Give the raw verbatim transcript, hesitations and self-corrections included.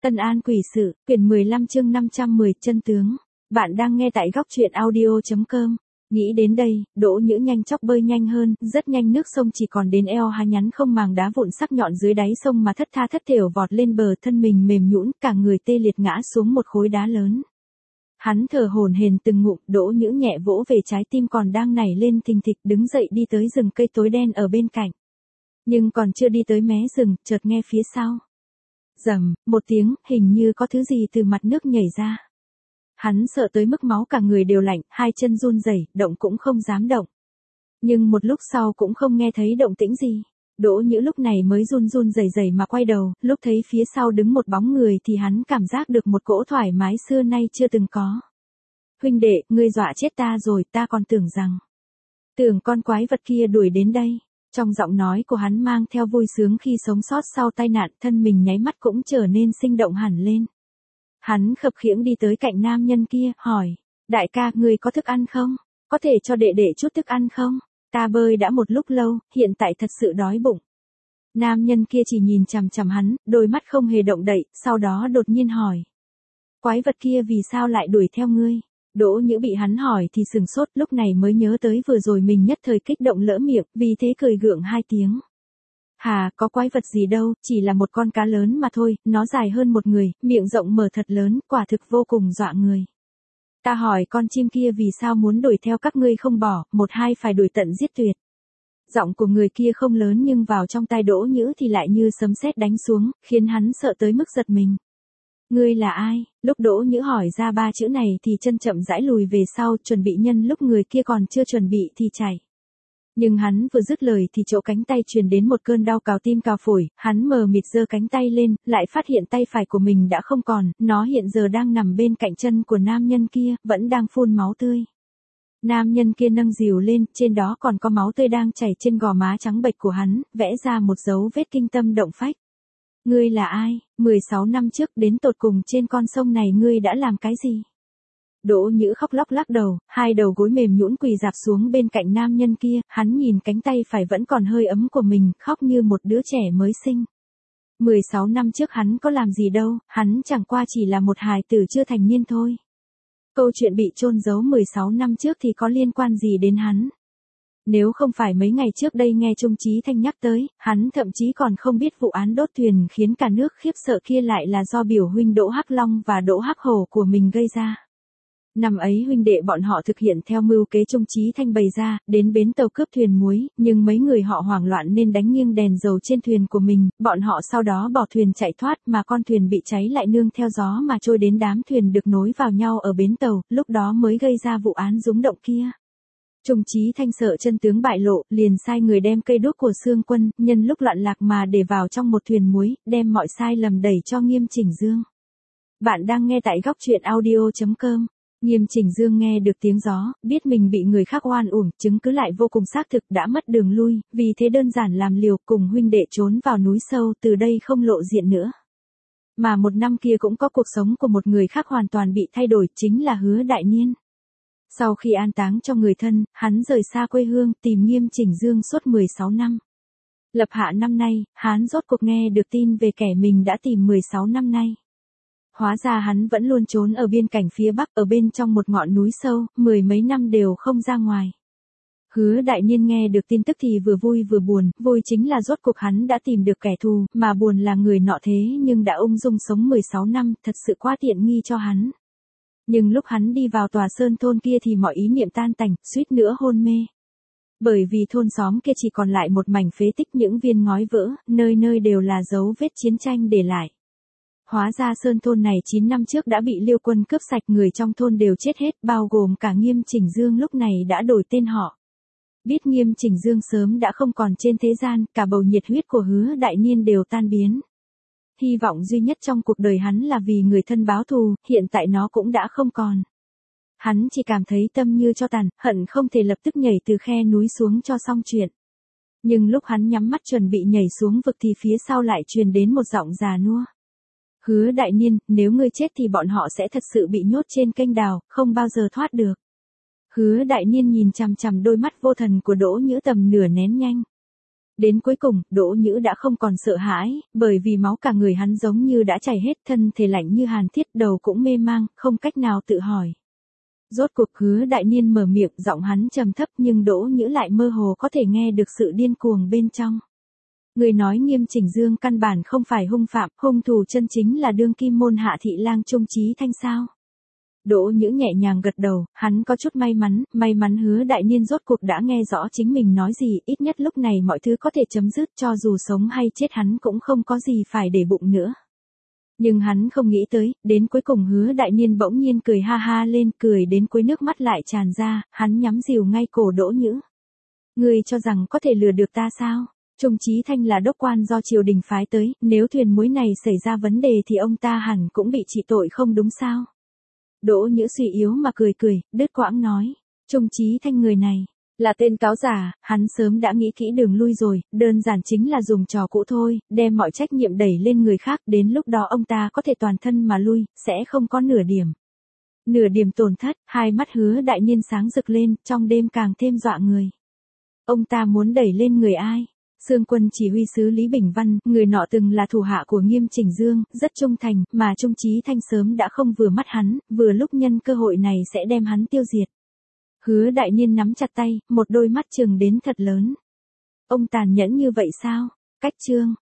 Tân An quỷ sự, quyển mười lăm chương năm trăm mười, chân tướng. Bạn đang nghe tại góc truyện audio chấm com. Nghĩ đến đây, Đỗ Nhữ nhanh chóng bơi nhanh hơn, rất nhanh nước sông chỉ còn đến eo, há nhắn không màng đá vụn sắc nhọn dưới đáy sông mà thất tha thất thểu vọt lên bờ, thân mình mềm nhũn, cả người tê liệt ngã xuống một khối đá lớn. Hắn thở hổn hển từng ngụm, Đỗ Nhữ nhẹ vỗ về trái tim còn đang nảy lên thình thịch, đứng dậy đi tới rừng cây tối đen ở bên cạnh. Nhưng còn chưa đi tới mé rừng, chợt nghe phía sau. Rầm, một tiếng, hình như có thứ gì từ mặt nước nhảy ra. Hắn sợ tới mức máu cả người đều lạnh, hai chân run rẩy, động cũng không dám động. Nhưng một lúc sau cũng không nghe thấy động tĩnh gì. Đỗ Nhữ lúc này mới run run rẩy rẩy mà quay đầu, lúc thấy phía sau đứng một bóng người thì hắn cảm giác được một cỗ thoải mái xưa nay chưa từng có. Huynh đệ, ngươi dọa chết ta rồi, ta còn tưởng rằng. Tưởng con quái vật kia đuổi đến đây. Trong giọng nói của hắn mang theo vui sướng khi sống sót sau tai nạn, thân mình nháy mắt cũng trở nên sinh động hẳn lên. Hắn khập khiễng đi tới cạnh nam nhân kia, hỏi, đại ca, ngươi có thức ăn không? Có thể cho đệ đệ chút thức ăn không? Ta bơi đã một lúc lâu, hiện tại thật sự đói bụng. Nam nhân kia chỉ nhìn chằm chằm hắn, đôi mắt không hề động đậy, sau đó đột nhiên hỏi. Quái vật kia vì sao lại đuổi theo ngươi? Đỗ Nhữ bị hắn hỏi thì sừng sốt, lúc này mới nhớ tới vừa rồi mình nhất thời kích động lỡ miệng, vì thế cười gượng hai tiếng. Hà, có quái vật gì đâu, chỉ là một con cá lớn mà thôi, nó dài hơn một người, miệng rộng mở thật lớn, quả thực vô cùng dọa người. Ta hỏi con chim kia vì sao muốn đuổi theo các ngươi không bỏ, một hai phải đuổi tận giết tuyệt. Giọng của người kia không lớn nhưng vào trong tai Đỗ Nhữ thì lại như sấm sét đánh xuống, khiến hắn sợ tới mức giật mình. Ngươi là ai? Lúc Đỗ Nhữ hỏi ra ba chữ này thì chân chậm rãi lùi về sau, chuẩn bị nhân lúc người kia còn chưa chuẩn bị thì chạy. Nhưng hắn vừa dứt lời thì chỗ cánh tay truyền đến một cơn đau cào tim cào phổi, hắn mờ mịt giơ cánh tay lên, lại phát hiện tay phải của mình đã không còn, nó hiện giờ đang nằm bên cạnh chân của nam nhân kia, vẫn đang phun máu tươi. Nam nhân kia nâng dìu lên, trên đó còn có máu tươi đang chảy trên gò má trắng bệch của hắn, vẽ ra một dấu vết kinh tâm động phách. Ngươi là ai? mười sáu năm trước đến tột cùng trên con sông này ngươi đã làm cái gì? Đỗ Nhữ khóc lóc lắc đầu, hai đầu gối mềm nhũn quỳ rạp xuống bên cạnh nam nhân kia, hắn nhìn cánh tay phải vẫn còn hơi ấm của mình, khóc như một đứa trẻ mới sinh. mười sáu năm trước hắn có làm gì đâu, hắn chẳng qua chỉ là một hài tử chưa thành niên thôi. Câu chuyện bị chôn giấu mười sáu năm trước thì có liên quan gì đến hắn? Nếu không phải mấy ngày trước đây nghe Trung Chí Thanh nhắc tới, hắn thậm chí còn không biết vụ án đốt thuyền khiến cả nước khiếp sợ kia lại là do biểu huynh Đỗ Hắc Long và Đỗ Hắc Hổ của mình gây ra. Năm ấy huynh đệ bọn họ thực hiện theo mưu kế Trung Chí Thanh bày ra, đến bến tàu cướp thuyền muối, nhưng mấy người họ hoảng loạn nên đánh nghiêng đèn dầu trên thuyền của mình, bọn họ sau đó bỏ thuyền chạy thoát mà con thuyền bị cháy lại nương theo gió mà trôi đến đám thuyền được nối vào nhau ở bến tàu, lúc đó mới gây ra vụ án rúng động kia. Trung Chí Thanh sợ chân tướng bại lộ, liền sai người đem cây đuốc của Sương Quân, nhân lúc loạn lạc mà để vào trong một thuyền muối, đem mọi sai lầm đẩy cho Nghiêm Chỉnh Dương. Bạn đang nghe tại góc truyện audio chấm com. Nghiêm Chỉnh Dương nghe được tiếng gió, biết mình bị người khác oan uổng, chứng cứ lại vô cùng xác thực, đã mất đường lui, vì thế đơn giản làm liều cùng huynh đệ trốn vào núi sâu, từ đây không lộ diện nữa. Mà một năm kia cũng có cuộc sống của một người khác hoàn toàn bị thay đổi, chính là Hứa Đại Niên. Sau khi an táng cho người thân, hắn rời xa quê hương, tìm Nghiêm Chỉnh Dương suốt mười sáu năm. Lập hạ năm nay, hắn rốt cuộc nghe được tin về kẻ mình đã tìm mười sáu năm nay. Hóa ra hắn vẫn luôn trốn ở biên cảnh phía Bắc, ở bên trong một ngọn núi sâu, mười mấy năm đều không ra ngoài. Hứa Đại Niên nghe được tin tức thì vừa vui vừa buồn, vui chính là rốt cuộc hắn đã tìm được kẻ thù, mà buồn là người nọ thế nhưng đã ung dung sống mười sáu năm, thật sự quá tiện nghi cho hắn. Nhưng lúc hắn đi vào tòa sơn thôn kia thì mọi ý niệm tan tành, suýt nữa hôn mê. Bởi vì thôn xóm kia chỉ còn lại một mảnh phế tích, những viên ngói vỡ, nơi nơi đều là dấu vết chiến tranh để lại. Hóa ra sơn thôn này chín năm trước đã bị Liêu quân cướp sạch, người trong thôn đều chết hết, bao gồm cả Nghiêm Chỉnh Dương lúc này đã đổi tên họ. Biết Nghiêm Chỉnh Dương sớm đã không còn trên thế gian, cả bầu nhiệt huyết của Hứa Đại Niên đều tan biến. Hy vọng duy nhất trong cuộc đời hắn là vì người thân báo thù, hiện tại nó cũng đã không còn. Hắn chỉ cảm thấy tâm như cho tàn, hận không thể lập tức nhảy từ khe núi xuống cho xong chuyện. Nhưng lúc hắn nhắm mắt chuẩn bị nhảy xuống vực thì phía sau lại truyền đến một giọng già nua. Hứa Đại Niên, nếu ngươi chết thì bọn họ sẽ thật sự bị nhốt trên kênh đào, không bao giờ thoát được. Hứa Đại Niên nhìn chằm chằm đôi mắt vô thần của Đỗ Nhữ tầm nửa nén nhanh. Đến cuối cùng, Đỗ Nhữ đã không còn sợ hãi, bởi vì máu cả người hắn giống như đã chảy hết, thân thể lạnh như hàn thiết, đầu cũng mê mang, không cách nào tự hỏi. Rốt cuộc Hứa Đại Niên mở miệng, giọng hắn trầm thấp nhưng Đỗ Nhữ lại mơ hồ có thể nghe được sự điên cuồng bên trong. Người nói Nghiêm Chỉnh Dương căn bản không phải hung phạm, hung thủ chân chính là đương kim môn hạ thị lang Trung Chí Thanh sao? Đỗ Nhữ nhẹ nhàng gật đầu, hắn có chút may mắn, may mắn Hứa Đại Niên rốt cuộc đã nghe rõ chính mình nói gì, ít nhất lúc này mọi thứ có thể chấm dứt, cho dù sống hay chết hắn cũng không có gì phải để bụng nữa. Nhưng hắn không nghĩ tới, đến cuối cùng Hứa Đại Niên bỗng nhiên cười ha ha lên, cười đến cuối nước mắt lại tràn ra, hắn nhắm rìu ngay cổ Đỗ Nhữ. Ngươi cho rằng có thể lừa được ta sao? Trung Chí Thanh là đốc quan do triều đình phái tới, nếu thuyền muối này xảy ra vấn đề thì ông ta hẳn cũng bị trị tội không đúng sao? Đỗ Nhữ suy yếu mà cười cười, đứt quãng nói. Trung Chí Thanh người này, là tên cáo giả, hắn sớm đã nghĩ kỹ đường lui rồi, đơn giản chính là dùng trò cũ thôi, đem mọi trách nhiệm đẩy lên người khác, đến lúc đó ông ta có thể toàn thân mà lui, sẽ không có nửa điểm. Nửa điểm tổn thất, hai mắt Hứa Đại Niên sáng rực lên, trong đêm càng thêm dọa người. Ông ta muốn đẩy lên người ai? Xương Quân chỉ huy sứ Lý Bình Văn, người nọ từng là thủ hạ của Nghiêm Chỉnh Dương, rất trung thành, mà Trung Chí Thanh sớm đã không vừa mắt hắn, vừa lúc nhân cơ hội này sẽ đem hắn tiêu diệt. Hứa Đại Niên nắm chặt tay, một đôi mắt trừng đến thật lớn. Ông tàn nhẫn như vậy sao? Cách chương.